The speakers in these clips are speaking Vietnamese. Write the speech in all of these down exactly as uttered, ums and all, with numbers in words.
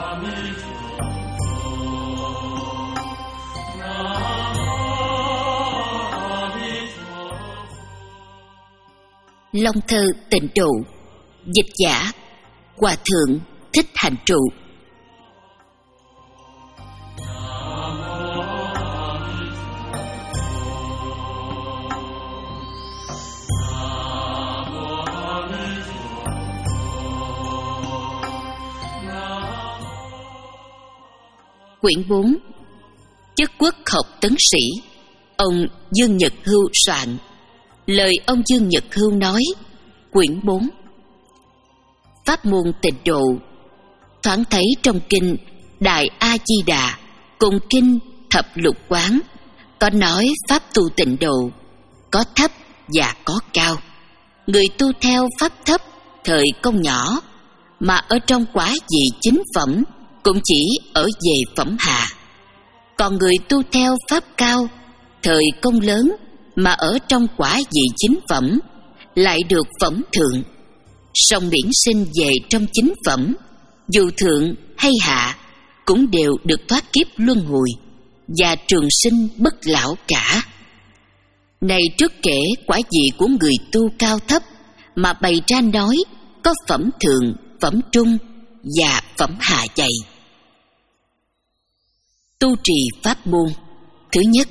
Long thơ tịnh độ. Dịch giả Hòa thượng Thích Hành Trụ. Quyển bốn. Chức quốc học tấn sĩ. Ông Dương Nhật Hưu soạn. Lời ông Dương Nhật Hưu nói. Quyển bốn. Pháp môn tịnh độ. Thoáng thấy trong kinh Đại A Di Đà cùng kinh Thập Lục Quán có nói pháp tu tịnh độ có thấp và có cao. Người tu theo pháp thấp thời công nhỏ, mà ở trong quả vị chính phẩm cũng chỉ ở về phẩm hạ. Còn người tu theo pháp cao thời công lớn, mà ở trong quả vị chính phẩm lại được phẩm thượng. Song miễn sinh về trong chính phẩm, dù thượng hay hạ cũng đều được thoát kiếp luân hồi và trường sinh bất lão cả. Này trước kể quả vị của người tu cao thấp, mà bày ra nói có phẩm thượng, phẩm trung và phẩm hạ dạy. Tu trì pháp môn. Thứ nhất,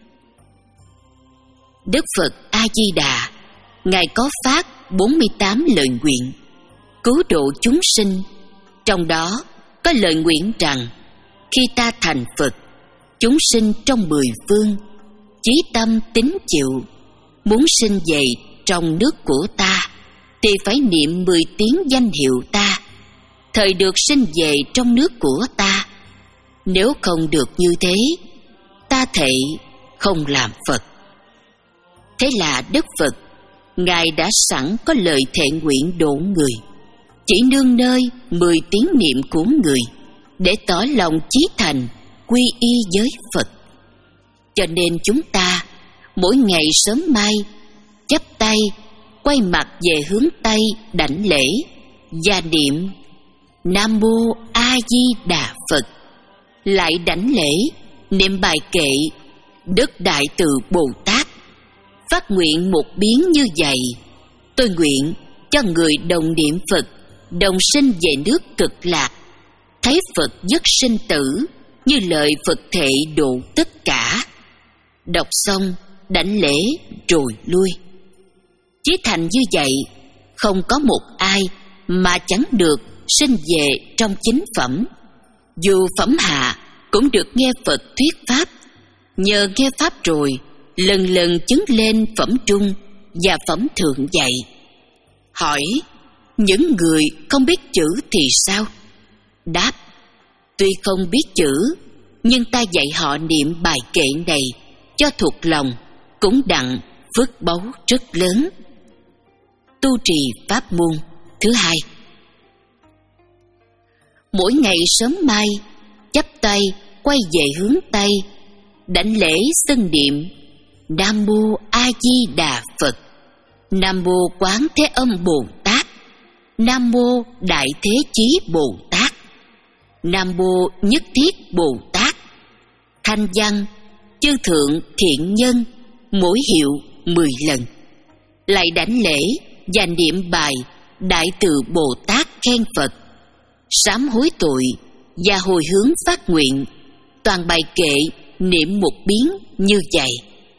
Đức Phật A Di Đà Ngài có phát bốn mươi tám lời nguyện cứu độ chúng sinh. Trong đó có lời nguyện rằng khi ta thành Phật, chúng sinh trong mười phương chí tâm tín chịu, muốn sinh về trong nước của ta thì phải niệm mười tiếng danh hiệu ta, thời được sinh về trong nước của ta. Nếu không được như thế, ta thệ không làm Phật. Thế là Đức Phật Ngài đã sẵn có lời thệ nguyện độ người, chỉ nương nơi mười tiếng niệm của người để tỏ lòng chí thành quy y với Phật. Cho nên chúng ta mỗi ngày sớm mai chắp tay, quay mặt về hướng Tây đảnh lễ và niệm Nam Mô A Di Đà Phật, lại đảnh lễ niệm bài kệ Đức Đại Từ Bồ Tát, phát nguyện một biến như vậy: tôi nguyện cho người đồng niệm Phật đồng sinh về nước Cực Lạc, thấy Phật dứt sinh tử, như lời Phật thệ độ tất cả. Đọc xong đảnh lễ rồi lui. Chí thành như vậy, không có một ai mà chẳng được sinh về trong chính phẩm. Dù phẩm hạ cũng được nghe Phật thuyết pháp, nhờ nghe pháp rồi lần lần chứng lên phẩm trung và phẩm thượng dạy. Hỏi: những người không biết chữ thì sao? Đáp: tuy không biết chữ, nhưng ta dạy họ niệm bài kệ này cho thuộc lòng, cũng đặng phước báu rất lớn. Tu trì pháp môn. Thứ hai, mỗi ngày sớm mai chắp tay quay về hướng Tây, đảnh lễ xưng niệm Nam Mô A Di Đà Phật, Nam Mô Quán Thế Âm Bồ Tát, Nam Mô Đại Thế Chí Bồ Tát, Nam Mô Nhất Thiết Bồ Tát. Thanh văn chư thượng thiện nhân mỗi hiệu mười lần. Lại đảnh lễ và niệm bài Đại Từ Bồ Tát khen Phật, sám hối tội và hồi hướng phát nguyện. Toàn bài kệ niệm một biến như vậy.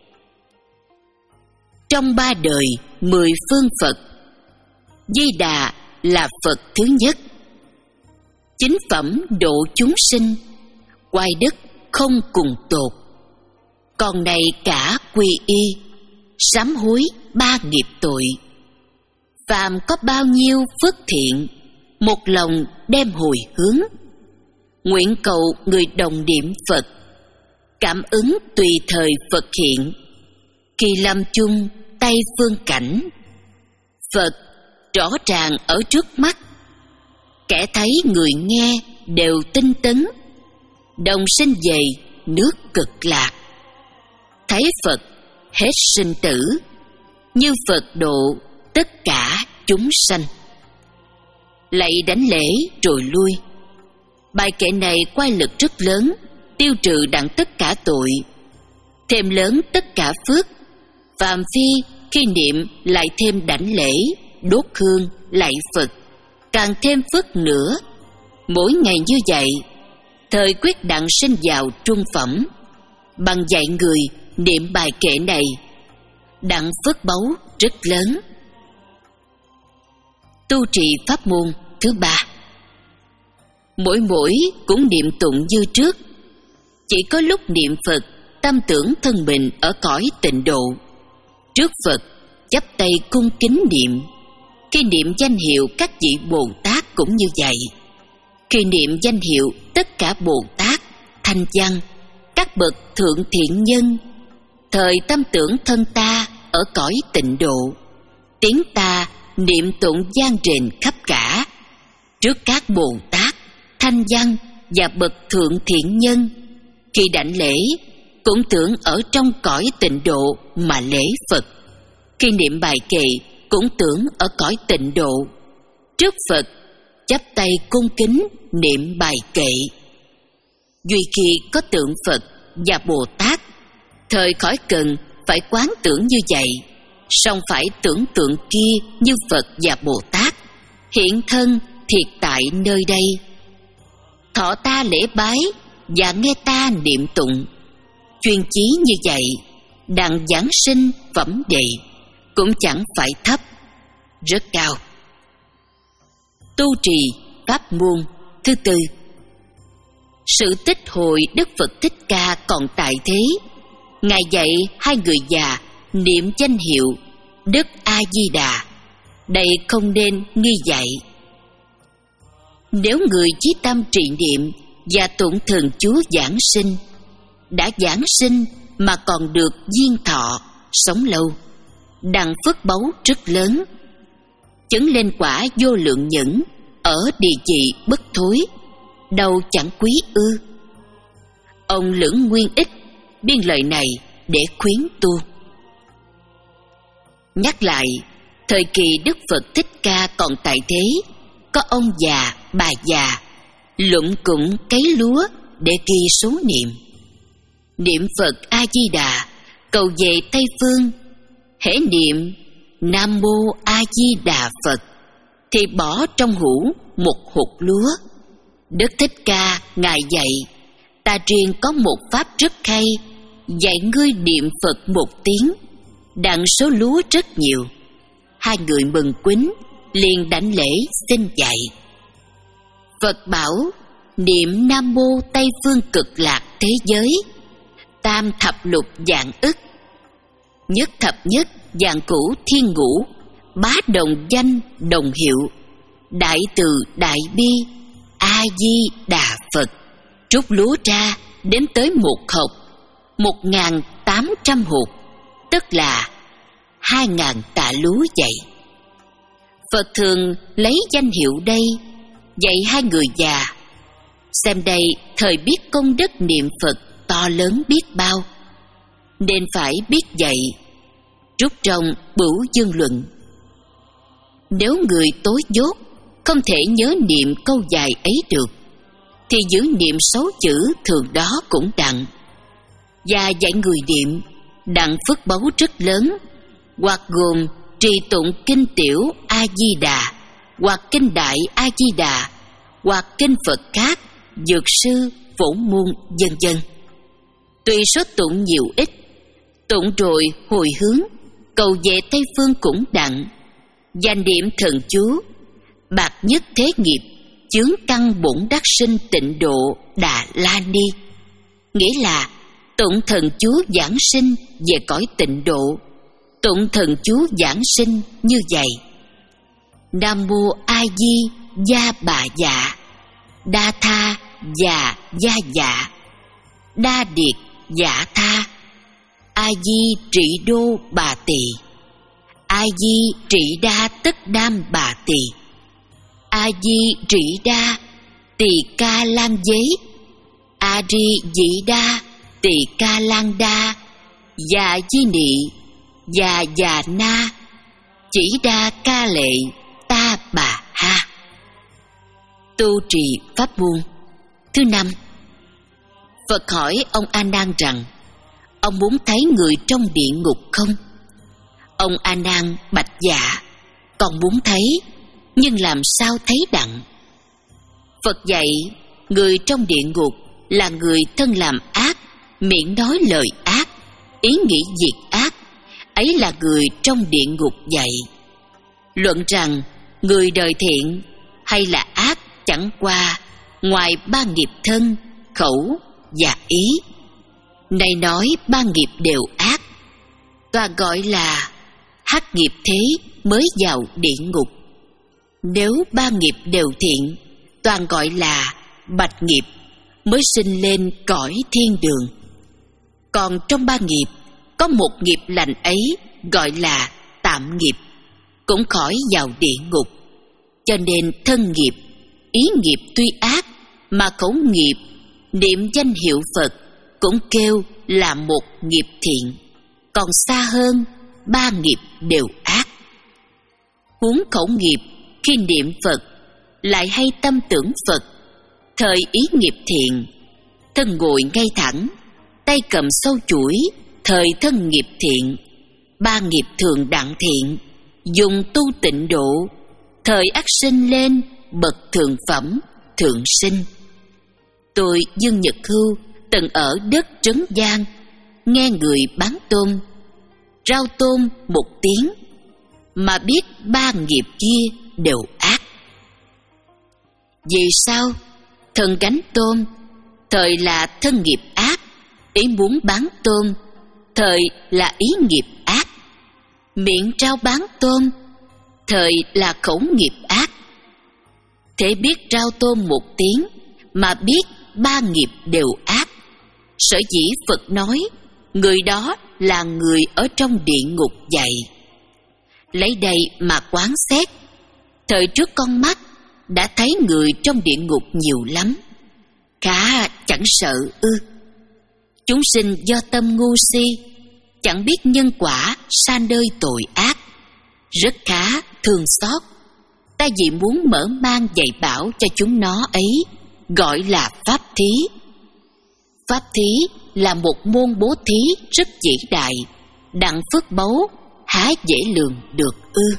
Trong ba đời mười phương Phật, Di Đà là Phật thứ nhất. Chính phẩm độ chúng sinh, oai đức không cùng tột. Còn này cả quy y, sám hối ba nghiệp tội. Phàm có bao nhiêu phước thiện, một lòng đem hồi hướng. Nguyện cầu người đồng niệm Phật, cảm ứng tùy thời Phật hiện. Khi lâm chung Tây phương cảnh, Phật rõ ràng ở trước mắt. Kẻ thấy người nghe đều tinh tấn, đồng sinh về nước Cực Lạc. Thấy Phật hết sinh tử, như Phật độ tất cả chúng sanh. Lạy đảnh lễ rồi lui. Bài kệ này quay lực rất lớn, tiêu trừ đặng tất cả tội, thêm lớn tất cả phước. Phạm phi khi niệm lại thêm đảnh lễ, đốt hương, lạy Phật, càng thêm phước nữa. Mỗi ngày như vậy, thời quyết đặng sinh vào trung phẩm. Bằng dạy người niệm bài kệ này, đặng phước báu rất lớn. Tu trì pháp môn thứ ba. Mỗi mỗi cũng niệm tụng như trước, chỉ có lúc niệm Phật tâm tưởng thân mình ở cõi tịnh độ. Trước Phật chắp tay cung kính niệm. Khi niệm danh hiệu các vị Bồ Tát cũng như vậy. Khi niệm danh hiệu tất cả Bồ Tát, thanh văn, các bậc thượng thiện nhân, thời tâm tưởng thân ta ở cõi tịnh độ, tiếng ta niệm tụng vang rền khắp cả. Trước các Bồ Tát, thanh văn và bậc thượng thiện nhân, khi đảnh lễ cũng tưởng ở trong cõi tịnh độ mà lễ Phật. Khi niệm bài kệ cũng tưởng ở cõi tịnh độ. Trước Phật chắp tay cung kính niệm bài kệ. Duy khi có tượng Phật và Bồ Tát, thời khỏi cần phải quán tưởng như vậy, song phải tưởng tượng kia như Phật và Bồ Tát hiện thân thiệt tại nơi đây. Thọ ta lễ bái và nghe ta niệm tụng, chuyên chí như vậy, đặng giảng sinh phẩm đệ cũng chẳng phải thấp, rất cao. Tu trì pháp môn thứ tư. Sự tích hồi Đức Phật Thích Ca còn tại thế, Ngài dạy hai người già niệm danh hiệu Đức A Di Đà. Đây không nên nghi dạy. Nếu người chí tâm trì niệm và tụng thần chú giảng sinh, đã giảng sinh mà còn được duyên thọ sống lâu, đặng phước báu rất lớn, chứng lên quả vô lượng nhẫn ở địa vị bất thối, đâu chẳng quý ư. Ông Lưỡng Nguyên Ích biên lời này để khuyến tu. Nhắc lại, thời kỳ Đức Phật Thích Ca còn tại thế, có ông già, bà già lụm cụm cấy lúa để ghi số niệm. Niệm Phật A Di Đà cầu về Tây Phương, hễ niệm Nam Mô A Di Đà Phật thì bỏ trong hũ một hột lúa. Đức Thích Ca Ngài dạy, ta riêng có một pháp rất hay, dạy ngươi niệm Phật một tiếng, đặng số lúa rất nhiều. Hai người mừng quýnh, liền đảnh lễ xin dạy. Phật bảo, niệm Nam Mô Tây Phương Cực Lạc thế giới, tam thập lục vạn ức, nhất thập nhất vạn cửu thiên ngũ, bá đồng danh đồng hiệu, đại từ đại bi A Di Đà Phật. Trút lúa ra đến tới một hộp, một ngàn tám trăm hột, tức là hai ngàn tạ lúa vậy. Phật thường lấy danh hiệu đây dạy hai người già, xem đây thời biết công đức niệm Phật to lớn biết bao, nên phải biết dạy. Rút trong Bửu Dương Luận. Nếu người tối dốt không thể nhớ niệm câu dài ấy được, thì giữ niệm sáu chữ thường đó cũng đặng, và dạy người niệm đặng phước báu rất lớn, hoặc gồm trì tụng kinh tiểu A Di Đà, hoặc kinh đại A Di Đà, hoặc kinh Phật khác, dược sư, phổ môn, vân vân. Tùy số tụng nhiều ít, tụng rồi hồi hướng cầu về Tây Phương cũng đặng, và niệm thần chú bạc nhất thế nghiệp chướng căn bổn đắc sinh tịnh độ Đà La Ni, nghĩa là tụng thần chú giảng sinh về cõi tịnh độ. Tụng thần chú giảng sinh như vậy: Nam Mô A Di Gia Bà Dạ, Đa Tha Dạ Gia Dạ, Đa Điệt Dạ Tha, A Di Trị Đô Bà Tỳ, A Di Trị Đa Tất Đam Bà Tỳ, A Di Trị Đa Tỳ Ca Lan Giấy, A Di Dĩ Đa Tỳ Ca Lan Đa, Dạ Di Nị Dạ Dạ Na, Chỉ Đa Ca Lệ Ta Bà Ha. Tu trì pháp môn Thứ năm, Phật hỏi ông A Nan rằng ông muốn thấy người trong địa ngục không? Ông A Nan bạch dạ, con muốn thấy, nhưng làm sao thấy đặng? Phật dạy người trong địa ngục là người thân làm ác, miệng nói lời ác, ý nghĩ diệt ác, ấy là người trong địa ngục dạy. Luận rằng người đời thiện hay là ác chẳng qua ngoài ba nghiệp thân, khẩu và ý. Này nói ba nghiệp đều ác, và gọi là hắc nghiệp thế mới vào địa ngục. Nếu ba nghiệp đều thiện, toàn gọi là bạch nghiệp, mới sinh lên cõi thiên đường. Còn trong ba nghiệp, có một nghiệp lành ấy gọi là tạm nghiệp, cũng khỏi vào địa ngục. Cho nên thân nghiệp, ý nghiệp tuy ác, mà khẩu nghiệp, niệm danh hiệu Phật cũng kêu là một nghiệp thiện. Còn xa hơn, ba nghiệp đều ác. Huống khẩu nghiệp, khi niệm Phật lại hay tâm tưởng Phật, thời ý nghiệp thiện, thân ngồi ngay thẳng, tay cầm sâu chuỗi, thời thân nghiệp thiện. Ba nghiệp thường đặng thiện, dùng tu tịnh độ, thời ác sinh lên bậc thượng phẩm thượng sinh. Tôi Dương Nhật Hưu từng ở đất Trấn Giang, nghe người bán tôm rau tôm một tiếng, mà biết ba nghiệp kia đều ác. Vì sao? Thân gánh tôm, thời là thân nghiệp ác, ý muốn bán tôm, thời là ý nghiệp ác. Miệng trao bán tôm, thời là khẩu nghiệp ác. Thế biết trao tôm một tiếng, mà biết ba nghiệp đều ác. Sở dĩ Phật nói, người đó là người ở trong địa ngục dạy. Lấy đây mà quán xét, thời trước con mắt đã thấy người trong địa ngục nhiều lắm, khá chẳng sợ ư? Chúng sinh do tâm ngu si, chẳng biết nhân quả sa nơi tội ác, rất khá thương xót. Ta vì muốn mở mang dạy bảo cho chúng nó ấy, gọi là pháp thí. Pháp thí là một môn bố thí rất vĩ đại, đặng phước báu há dễ lường được ư?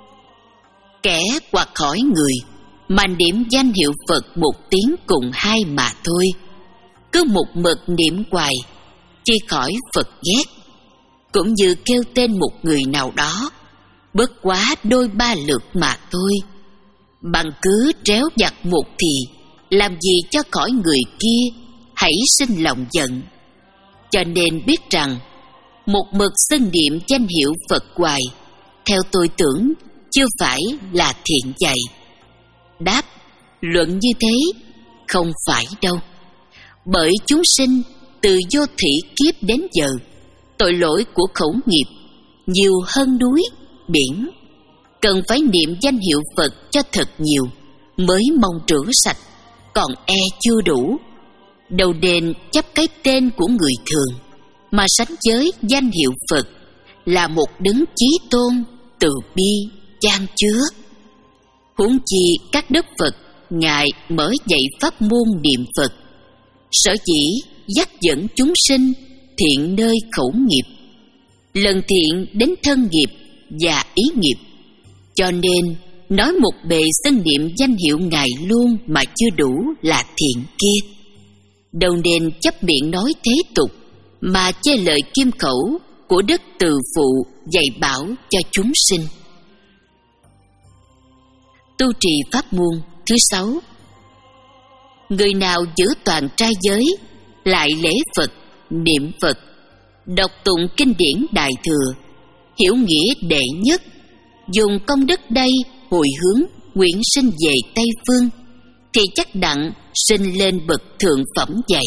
Kẻ quạt khỏi người mà niệm danh hiệu Phật một tiếng cùng hai mà thôi, cứ một mực niệm hoài, chi khỏi Phật ghét. Cũng như kêu tên một người nào đó, bất quá đôi ba lượt mà thôi, bằng cứ tréo giặt một thì, làm gì cho khỏi người kia hãy sinh lòng giận. Cho nên biết rằng một mực xưng niệm danh hiệu Phật hoài, theo tôi tưởng chưa phải là thiện dạy. Đáp, luận như thế không phải đâu. Bởi chúng sinh từ vô thủy kiếp đến giờ, tội lỗi của khẩu nghiệp nhiều hơn núi, biển. Cần phải niệm danh hiệu Phật cho thật nhiều, mới mong rửa sạch, còn e chưa đủ. Đầu đền chấp cái tên của người thường, mà sánh với danh hiệu Phật là một đấng chí tôn, từ bi, chan chứa. Huống chi các đức Phật Ngài mới dạy pháp môn niệm Phật, sở dĩ dắt dẫn chúng sinh thiện nơi khẩu nghiệp, lần thiện đến thân nghiệp và ý nghiệp. Cho nên nói một bề xưng niệm danh hiệu Ngài luôn mà chưa đủ là thiện kia. Đâu nên chấp miệng nói thế tục, mà chê lời kim khẩu của đức từ phụ dạy bảo cho chúng sinh. Tu trì pháp môn thứ sáu. Người nào giữ toàn trai giới, lại lễ Phật, niệm Phật, đọc tụng kinh điển Đại Thừa, hiểu nghĩa đệ nhất, dùng công đức đây hồi hướng nguyện sinh về Tây Phương, thì chắc đặng sinh lên bậc thượng phẩm dạy.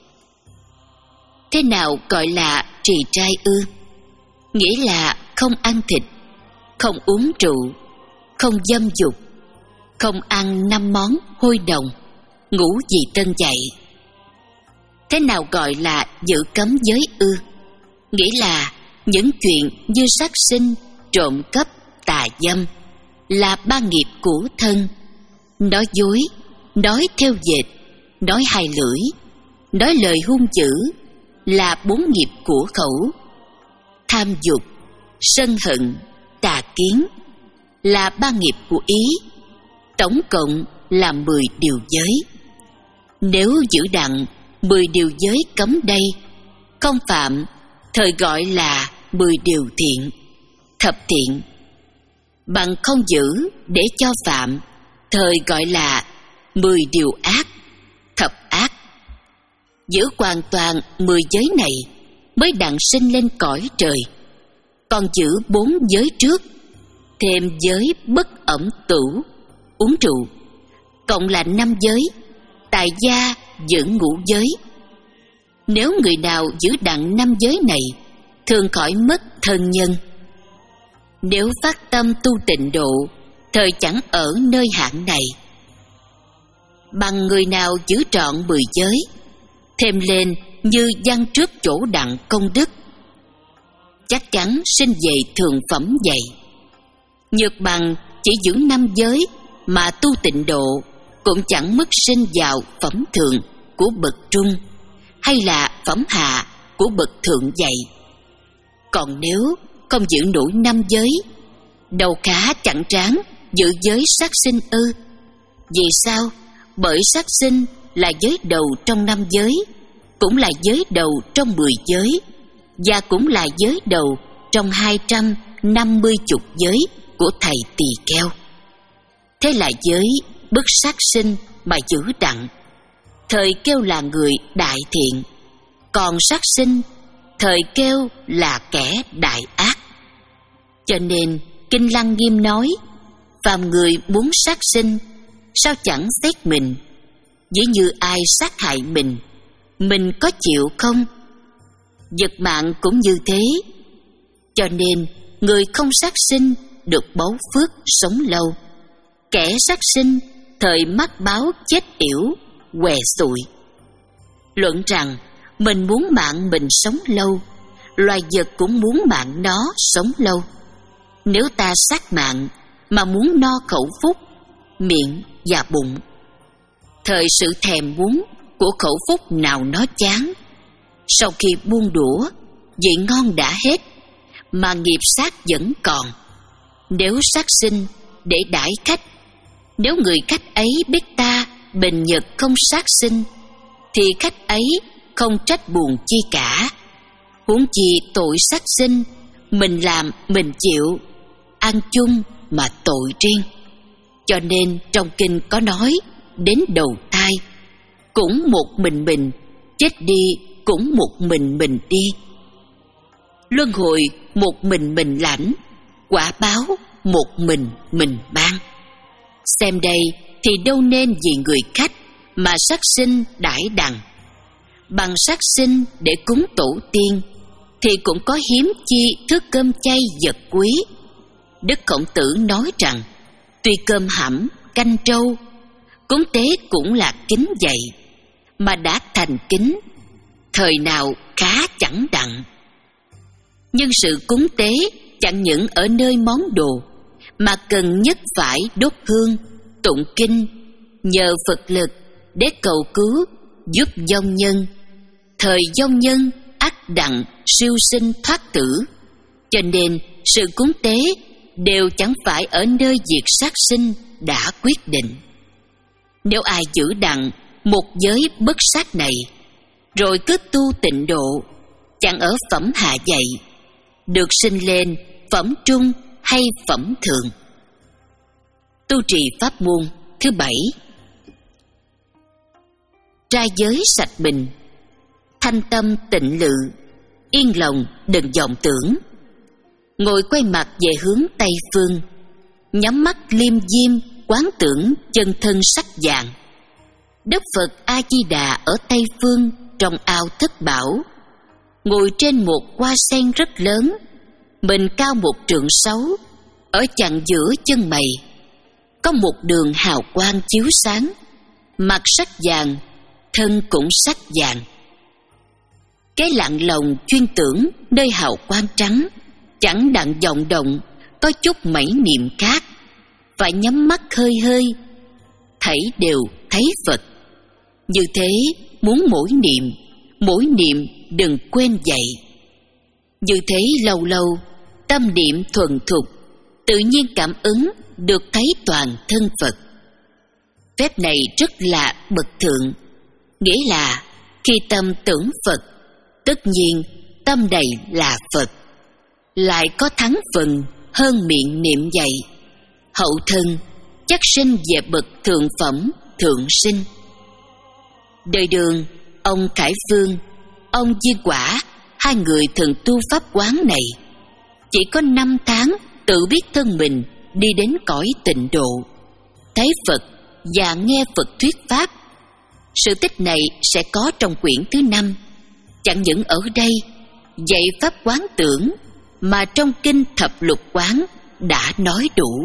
Thế nào gọi là trì trai ư? Nghĩa là không ăn thịt, không uống rượu, không dâm dục, không ăn năm món hôi đồng, ngũ vị tân dạy. Thế nào gọi là giữ cấm giới ư? Nghĩa là những chuyện như sát sinh, trộm cắp, tà dâm là ba nghiệp của thân, nói dối, nói theo dệt, nói hai lưỡi, nói lời hung dữ là bốn nghiệp của khẩu. Tham dục, sân hận, tà kiến là ba nghiệp của ý, tổng cộng là mười điều giới. Nếu giữ đặng mười điều giới cấm đây, không phạm, thời gọi là mười điều thiện, thập thiện. Bằng không giữ để cho phạm, thời gọi là mười điều ác, thập ác. Giữ hoàn toàn mười giới này mới đặng sinh lên cõi trời. Còn giữ bốn giới trước, thêm giới bất ẩm tửu, uống rượu, cộng là năm giới, tại gia giữ ngũ giới. Nếu người nào giữ đặng năm giới này, thường khỏi mất thân nhân. Nếu phát tâm tu tịnh độ, thời chẳng ở nơi hạng này. Bằng người nào giữ trọn mười giới, thêm lên như văn trước chỗ đặng công đức, chắc chắn sinh về thường phẩm vậy. Nhược bằng chỉ giữ năm giới mà tu tịnh độ, cũng chẳng mất sinh vào phẩm thượng của bậc trung, hay là phẩm hạ của bậc thượng vậy. Còn nếu không giữ nổi năm giới, đầu khá chẳng tráng giữ giới sát sinh ư? Vì sao? Bởi sát sinh là giới đầu trong năm giới, cũng là giới đầu trong mười giới, và cũng là giới đầu trong hai trăm năm mươi chục giới của thầy tỳ kheo. Thế là giới bất sát sinh mà giữ đặng, thời kêu là người đại thiện. Còn sát sinh, thời kêu là kẻ đại ác. Cho nên Kinh Lăng Nghiêm nói, phàm người muốn sát sinh, sao chẳng xét mình? Ví như ai sát hại mình, mình có chịu không? Vật mạng cũng như thế. Cho nên người không sát sinh được báu phước sống lâu, kẻ sát sinh thời mắc báo chết yểu, què xụi. Luận rằng mình muốn mạng mình sống lâu, loài vật cũng muốn mạng nó sống lâu. Nếu ta sát mạng mà muốn no khẩu phúc, miệng và bụng, thời sự thèm muốn của khẩu phúc nào nó chán. Sau khi buông đũa, vị ngon đã hết, mà nghiệp sát vẫn còn. Nếu sát sinh để đãi khách, nếu người khách ấy biết ta bình nhật không sát sinh, thì khách ấy không trách buồn chi cả. Huống chi tội sát sinh, mình làm mình chịu, ăn chung mà tội riêng. Cho nên trong kinh có nói, đến đầu thai cũng một mình mình, chết đi cũng một mình mình đi. Luân hồi một mình mình lãnh, quả báo một mình mình ban. Xem đây thì đâu nên vì người khách mà sát sinh đãi đằng. Bằng sát sinh để cúng tổ tiên, thì cũng có hiếm chi thức cơm chay vật quý. Đức Khổng Tử nói rằng, tuy cơm hẩm, canh trâu, cúng tế cũng là kính vậy, mà đã thành kính, thời nào khá chẳng đặng. Nhưng sự cúng tế chẳng những ở nơi món đồ, mà cần nhất phải đốt hương, tụng kinh, nhờ Phật lực để cầu cứu giúp vong nhân. Thời vong nhân ắt đặng siêu sinh thoát tử. Cho nên sự cúng tế đều chẳng phải ở nơi việc sát sinh đã quyết định. Nếu ai giữ đặng một giới bất sát này, rồi cứ tu tịnh độ, chẳng ở phẩm hạ vậy, được sinh lên phẩm trung hay phẩm thượng. Tu trì pháp môn thứ bảy. Trai giới sạch mình, thanh tâm tịnh lự, yên lòng đừng vọng tưởng. Ngồi quay mặt về hướng Tây Phương, nhắm mắt liêm diêm quán tưởng chân thân sắc vàng. Đức Phật A-di-đà ở Tây Phương trong ao Thất Bảo, ngồi trên một hoa sen rất lớn, mình cao một trượng sáu, ở chặng giữa chân mày có một đường hào quang chiếu sáng, mặt sắc vàng, thân cũng sắc vàng. Cái lặng lòng chuyên tưởng nơi hào quang trắng, chẳng đặng vọng động có chút mảy niệm khác, phải nhắm mắt hơi hơi, thảy đều thấy Phật. Như thế muốn mỗi niệm, mỗi niệm đừng quên dạy. Như thế lâu lâu, tâm niệm thuần thục, tự nhiên cảm ứng được thấy toàn thân Phật. Phép này rất là bậc thượng, nghĩa là khi tâm tưởng Phật, tất nhiên tâm đầy là Phật, lại có thắng phần hơn miệng niệm dạy. Hậu thân chắc sinh về bậc thượng phẩm thượng sinh. Đời Đường, ông Khải Phương, ông Diên Quả, hai người thường tu pháp quán này, chỉ có năm tháng tự biết thân mình đi đến cõi tịnh độ, thấy Phật và nghe Phật thuyết pháp. Sự tích này sẽ có trong quyển thứ năm. Chẳng những ở đây dạy pháp quán tưởng, mà trong kinh Thập Lục Quán đã nói đủ.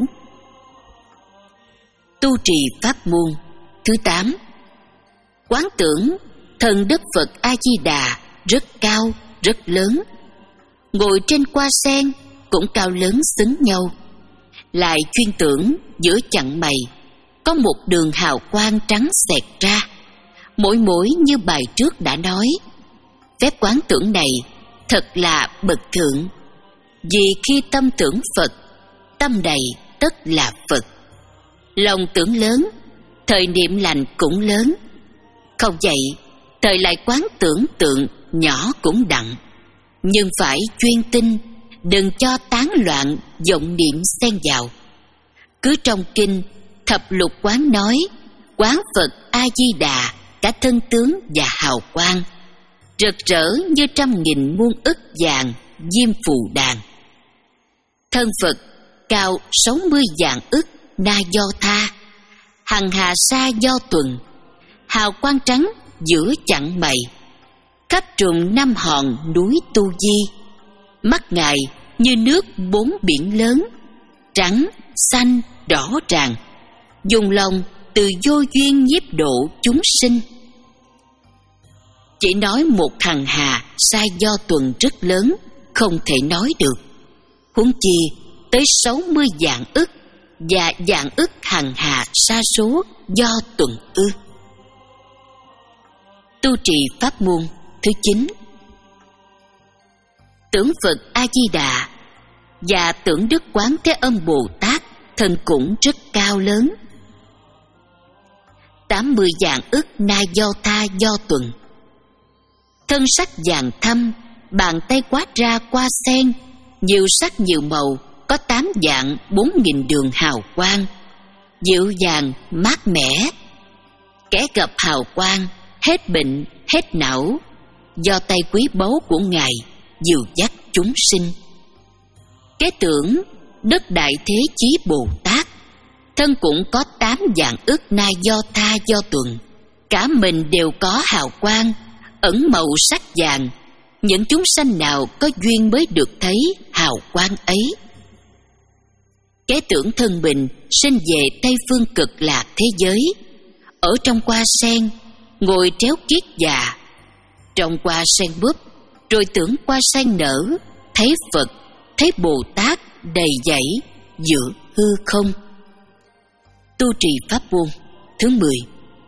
Tu trì pháp môn thứ tám. Quán tưởng thần đức Phật A Di Đà rất cao, rất lớn. Ngồi trên hoa sen cũng cao lớn xứng nhau. Lại chuyên tưởng giữa chặng mày có một đường hào quang trắng xẹt ra, mỗi mỗi như bài trước đã nói. Phép quán tưởng này thật là bậc thượng, vì khi tâm tưởng Phật, tâm đầy tất là Phật. Lòng tưởng lớn, thời niệm lành cũng lớn. Không vậy, thời lại quán tưởng tượng nhỏ cũng đặng. Nhưng phải chuyên tinh, đừng cho tán loạn vọng niệm xen vào. Cứ trong kinh Thập Lục Quán nói, quán Phật A Di Đà cả thân tướng và hào quang, rực rỡ như trăm nghìn muôn ức vàng diêm phù đàn. Thân Phật cao sáu mươi vạn ức na do tha, hằng hà sa do tuần, hào quang trắng giữa chặng mày, khắp trùng năm hòn núi Tu Di. Mắt Ngài như nước bốn biển lớn, trắng, xanh, đỏ ràng, dùng lòng từ vô duyên nhiếp độ chúng sinh. Chỉ nói một hằng hà sa do tuần rất lớn, không thể nói được, huống chi tới sáu mươi vạn ức và vạn ức hằng hà sa số do tuần ư. Tu trì pháp môn thứ chín. Tưởng Phật A Di Đà và tưởng Đức Quán Thế Âm Bồ Tát thân cũng rất cao lớn. Tám mươi vạn ức na do tha do tuần. Thân sắc vàng thâm, bàn tay quát ra qua sen, nhiều sắc nhiều màu, có tám vạn bốn nghìn đường hào quang, dịu dàng mát mẻ. Kẻ gặp hào quang hết bệnh hết não, do tay quý báu của Ngài dìu dắt chúng sinh. Kế tưởng Đất Đại Thế Chí Bồ Tát, thân cũng có tám vạn ức na do tha do tuần, cả mình đều có hào quang, ẩn màu sắc vàng. Những chúng sanh nào có duyên mới được thấy hào quang ấy. Kế tưởng thân mình sinh về Tây Phương Cực Lạc thế giới, ở trong hoa sen, ngồi tréo kiết già. Trong hoa sen búp, rồi tưởng hoa sen nở, thấy Phật, thấy Bồ Tát đầy dẫy giữa hư không. Tu trì pháp môn thứ mười.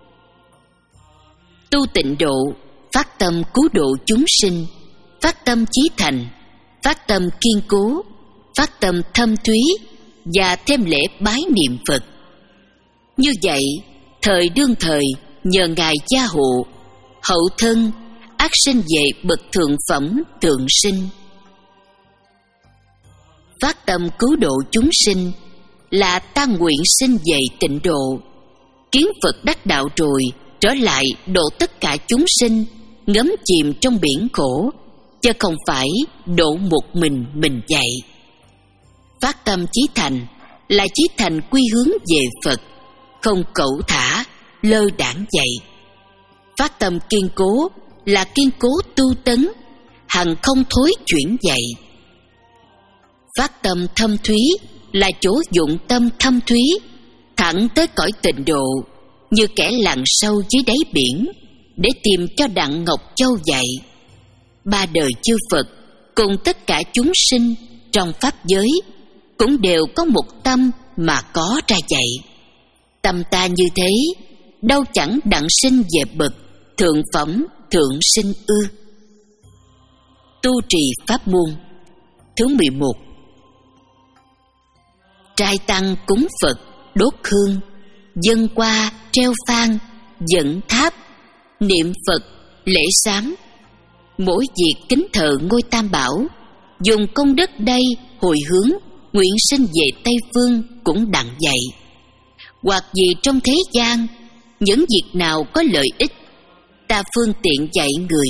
Tu tịnh độ, phát tâm cứu độ chúng sinh, phát tâm chí thành, phát tâm kiên cố, phát tâm thâm thúy, và thêm lễ bái niệm Phật. Như vậy, thời đương thời nhờ Ngài gia hộ, hậu thân ác sinh về bậc thượng phẩm thượng sinh. Phát tâm cứu độ chúng sinh là ta nguyện sinh về tịnh độ, kiến Phật đắc đạo rồi trở lại độ tất cả chúng sinh ngấm chìm trong biển khổ, chứ không phải độ một mình mình dạy. Phát tâm chí thành là chí thành quy hướng về Phật, không cẩu thả lơ đãng dạy. Phát tâm kiên cố là kiên cố tu tấn, hằng không thối chuyển dạy. Phát tâm thâm thúy là chỗ dụng tâm thâm thúy, thẳng tới cõi tịnh độ, như kẻ lặn sâu dưới đáy biển để tìm cho Đặng Ngọc Châu dạy. Ba đời chư Phật cùng tất cả chúng sinh trong pháp giới cũng đều có một tâm mà có ra dạy. Tâm ta như thế, đâu chẳng đặng sinh về bậc thượng phẩm thượng sinh ư? Tu trì pháp môn thứ mười một. Trai tăng cúng Phật, đốt hương, dâng qua, treo phan, dẫn tháp, niệm Phật, lễ sám. Mỗi việc kính thờ ngôi Tam Bảo, dùng công đức đây hồi hướng, nguyện sinh về Tây Phương cũng đặng vậy. Hoặc gì trong thế gian, những việc nào có lợi ích, ta phương tiện dạy người.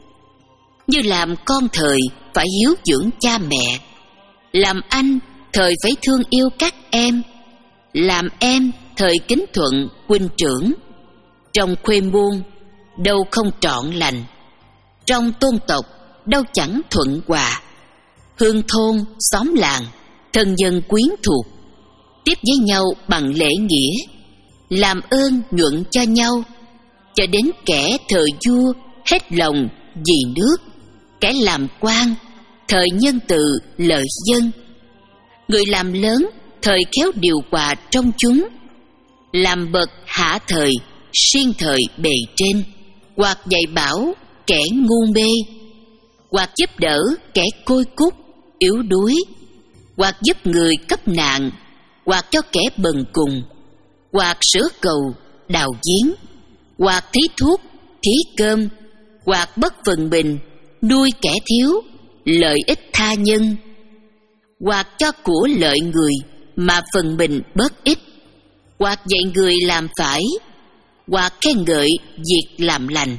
Như làm con thời phải hiếu dưỡng cha mẹ, làm anh thời phải thương yêu các em, làm em thời kính thuận huynh trưởng. Trong khuê môn đâu không trọn lành, trong tôn tộc đâu chẳng thuận hòa. Hương thôn xóm làng, thân dân quyến thuộc, tiếp với nhau bằng lễ nghĩa, làm ơn nhuận cho nhau. Cho đến kẻ thờ vua hết lòng vì nước, kẻ làm quan thời nhân từ lợi dân. Người làm lớn thời khéo điều hòa trong chúng, làm bậc hạ thời siêng thời bề trên. Hoặc dạy bảo kẻ ngu mê, hoặc giúp đỡ kẻ côi cút yếu đuối, hoặc giúp người cấp nạn, hoặc cho kẻ bần cùng, hoặc sửa cầu đào giếng, hoặc thí thuốc thí cơm, hoặc bất phần bình nuôi kẻ thiếu, lợi ích tha nhân. Hoặc cho của lợi người mà phần mình bớt ít, hoặc dạy người làm phải, hoặc khen ngợi việc làm lành,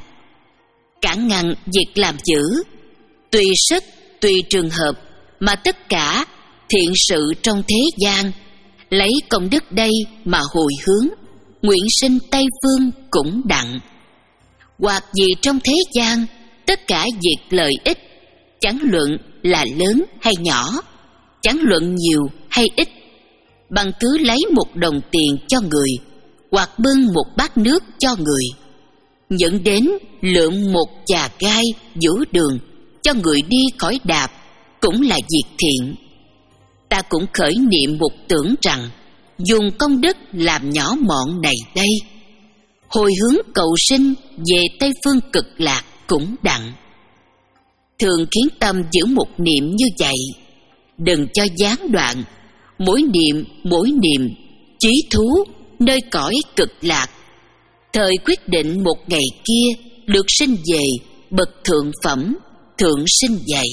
cản ngăn việc làm dữ. Tùy sức tùy trường hợp mà tất cả thiện sự trong thế gian, lấy công đức đây mà hồi hướng, nguyện sinh Tây Phương cũng đặng. Hoặc gì trong thế gian, tất cả việc lợi ích, chẳng luận là lớn hay nhỏ, chẳng luận nhiều hay ít, bằng cứ lấy một đồng tiền cho người, hoặc bưng một bát nước cho người, dẫn đến lượm một chà gai giữa đường cho người đi khỏi đạp, cũng là việc thiện. Ta cũng khởi niệm một tưởng rằng, dùng công đức làm nhỏ mọn này đây, hồi hướng cầu sinh về Tây Phương cực lạc cũng đặng. Thường khiến tâm giữ một niệm như vậy, đừng cho gián đoạn. Mỗi niệm mỗi niệm chí thú nơi cõi cực lạc, thời quyết định một ngày kia được sinh về bậc thượng phẩm thượng sinh dạy.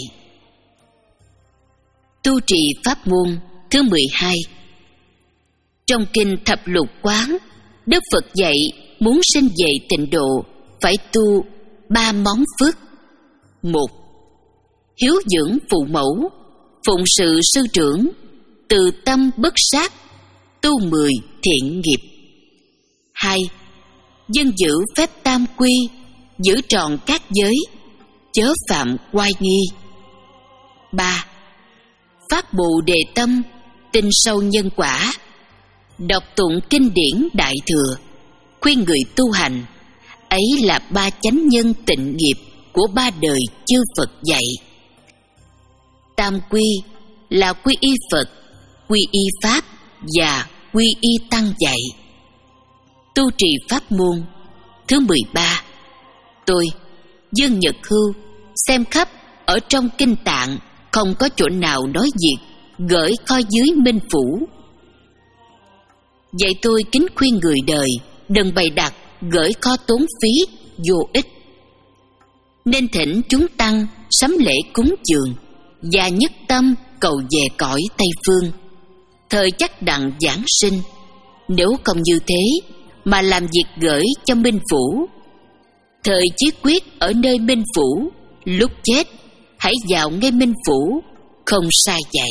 Tu trì pháp môn thứ mười hai. Trong kinh Thập Lục Quán, Đức Phật dạy muốn sinh về tịnh độ phải tu ba món phước. Một, hiếu dưỡng phụ mẫu, phụng sự sư trưởng, từ tâm bất sát, tu mười thiện nghiệp. Hai, dân giữ phép tam quy, giữ trọn các giới, chớ phạm oai nghi. Ba, phát bồ đề tâm, tin sâu nhân quả, đọc tụng kinh điển Đại Thừa, khuyên người tu hành. Ấy là ba chánh nhân tịnh nghiệp của ba đời chư Phật dạy. Tam quy là quy y Phật, quy y Pháp và quy y Tăng dạy. Tu trì pháp môn thứ mười ba. Tôi, Dương Nhật Hưu, xem khắp ở trong kinh Tạng không có chỗ nào nói việc gửi kho dưới minh phủ. Vậy tôi kính khuyên người đời đừng bày đặt gửi kho tốn phí vô ích, nên thỉnh chúng tăng sắm lễ cúng dường và nhất tâm cầu về cõi Tây Phương, thời chắc đặng giảng sinh. Nếu không như thế mà làm việc gửi cho minh phủ, thời chí quyết ở nơi minh phủ, lúc chết hãy vào ngay minh phủ, không sai dạy.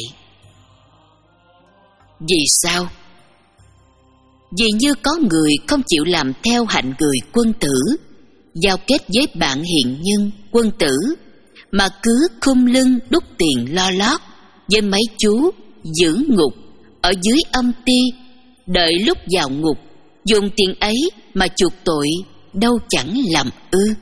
Vì sao? Vì như có người không chịu làm theo hạnh người quân tử, giao kết với bạn hiền nhân quân tử, mà cứ khum lưng đút tiền lo lót với mấy chú giữ ngục ở dưới âm ti, đợi lúc vào ngục dùng tiền ấy mà chuộc tội, đâu chẳng làm ư.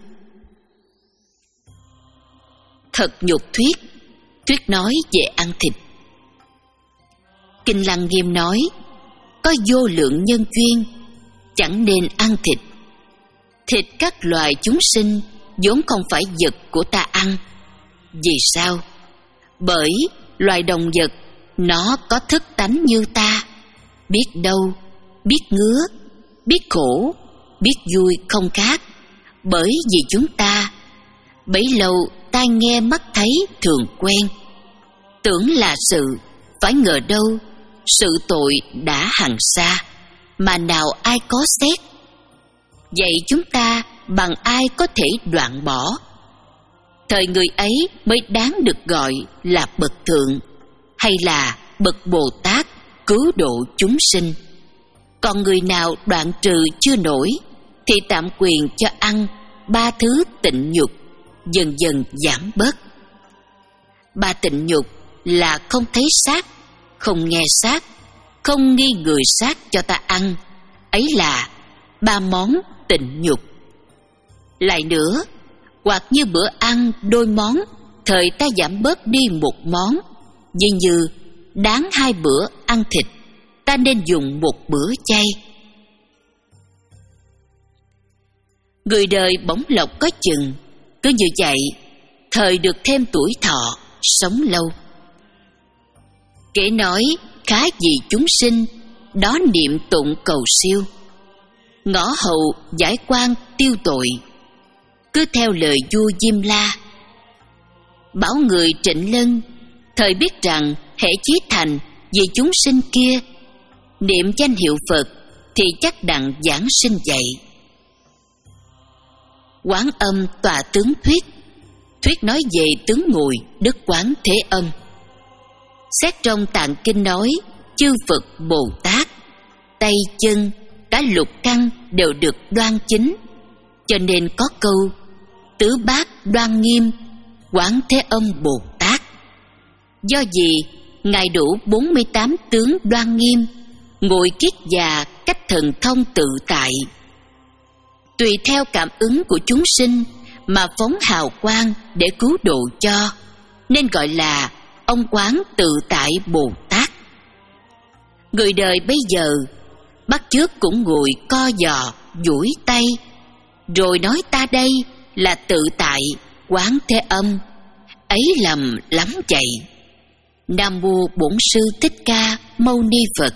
Thật nhục thuyết, thuyết nói về ăn thịt. Kinh Lăng Nghiêm nói, có vô lượng nhân duyên, chẳng nên ăn thịt. Thịt các loài chúng sinh vốn không phải vật của ta ăn. Vì sao? Bởi loài động vật nó có thức tánh như ta, biết đau, biết ngứa, biết khổ, biết vui không khác. Bởi vì chúng ta bấy lâu tai nghe mắt thấy thường quen, tưởng là sự, phải ngờ đâu sự tội đã hằng xa, mà nào ai có xét. Vậy chúng ta bằng ai có thể đoạn bỏ? Thời người ấy mới đáng được gọi là bậc thượng, hay là bậc Bồ Tát cứu độ chúng sinh. Còn người nào đoạn trừ chưa nổi thì tạm quyền cho ăn ba thứ tịnh nhục, dần dần giảm bớt. Ba tịnh nhục là không thấy xác, không nghe xác, không nghi người xác cho ta ăn, ấy là ba món tịnh nhục. Lại nữa, hoặc như bữa ăn đôi món, thời ta giảm bớt đi một món, nhưng như đáng hai bữa ăn thịt, ta nên dùng một bữa chay. Người đời bỗng lộc có chừng, cứ như vậy, thời được thêm tuổi thọ, sống lâu. Kể nói khá gì chúng sinh, đó niệm tụng cầu siêu, ngõ hầu giải quan tiêu tội, cứ theo lời vua Diêm La. Bảo người Trịnh Lân thời biết rằng hễ chí thành vì chúng sinh kia, niệm danh hiệu Phật thì chắc đặng giảng sinh dạy. Quán Âm tòa tướng thuyết, thuyết nói về tướng ngồi Đức Quán Thế Âm. Xét trong tạng kinh nói, chư Phật Bồ Tát, tay chân, cả lục căn đều được đoan chính, cho nên có câu tứ bát đoan nghiêm, Quán Thế Âm Bồ Tát. Do gì Ngài đủ bốn mươi tám tướng đoan nghiêm, ngồi kiết già cách thần thông tự tại, tùy theo cảm ứng của chúng sinh mà phóng hào quang để cứu độ cho, nên gọi là ông Quán Tự Tại Bồ Tát. Người đời bây giờ bắt chước cũng ngồi co giò duỗi tay, rồi nói ta đây là tự tại Quán Thế Âm, ấy lầm lắm chạy. Nam Mô Bổn Sư Thích Ca Mâu Ni Phật.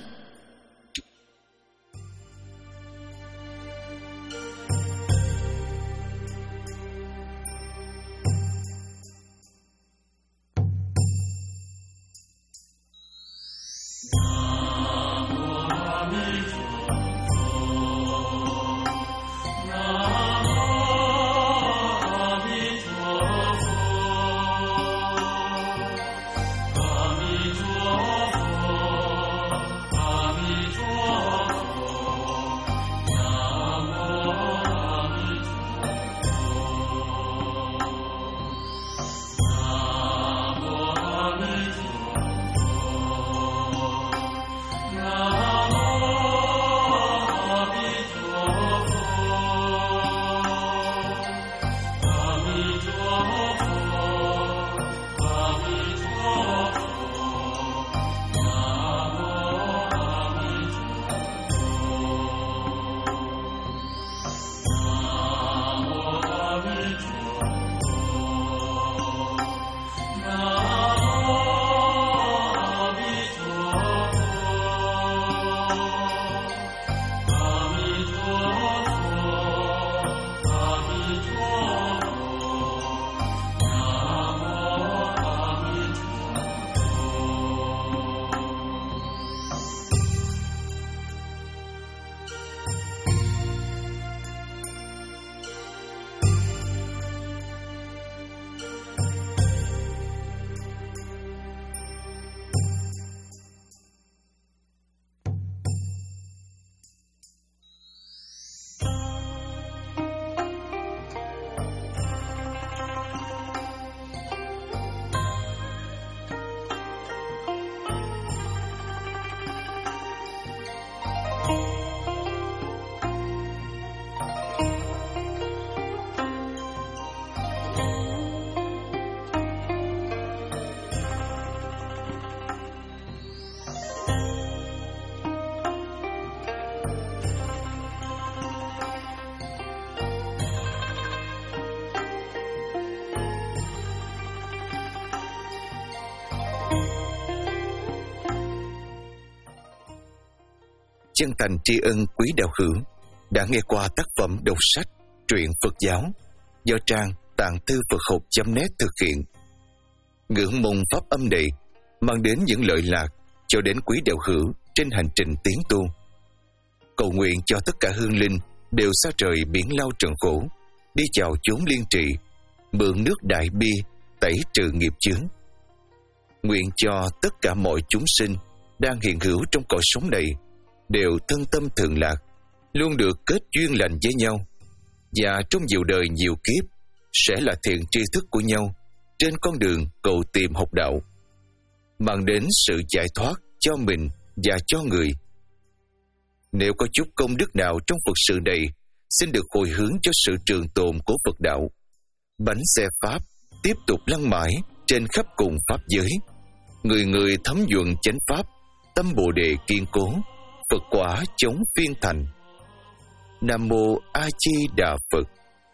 chân thành tri ân quý đạo hữu đã nghe qua tác phẩm đọc sách truyện Phật giáo do trang tạng thư Phật học chấm net thực hiện. Ngưỡng mong pháp âm này mang đến những lợi lạc cho đến quý đạo hữu trên hành trình tiến tu. Cầu nguyện cho tất cả hương linh đều xa trời biển lao trần khổ, đi vào chốn liên trì, mượn nước đại bi tẩy trừ nghiệp chướng. Nguyện cho tất cả mọi chúng sinh đang hiện hữu trong cõi sống này đều thân tâm thường lạc, luôn được kết duyên lành với nhau, và trong nhiều đời nhiều kiếp sẽ là thiện tri thức của nhau trên con đường cầu tìm học đạo, mang đến sự giải thoát cho mình và cho người. Nếu có chút công đức nào trong Phật sự này, xin được hồi hướng cho sự trường tồn của Phật đạo. Bánh xe Pháp tiếp tục lăn mãi trên khắp cùng Pháp giới. Người người thấm nhuận chánh Pháp, tâm Bồ Đề kiên cố, Phật quả chống phiên thành. Nam Mô A Di Đà Phật.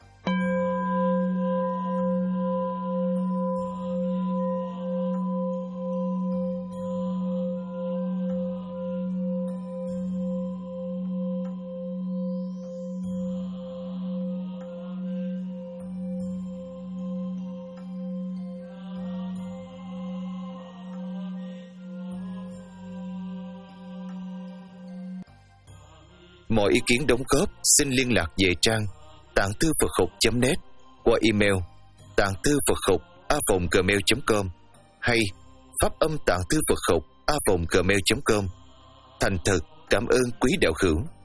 Mọi ý kiến đóng góp xin liên lạc về trang tạng thư Phật học chấm net qua email tạng thư Phật học a vòng gmail chấm com hay pháp âm tạng thư Phật học a vòng gmail chấm com. Thành thật cảm ơn quý đạo hữu.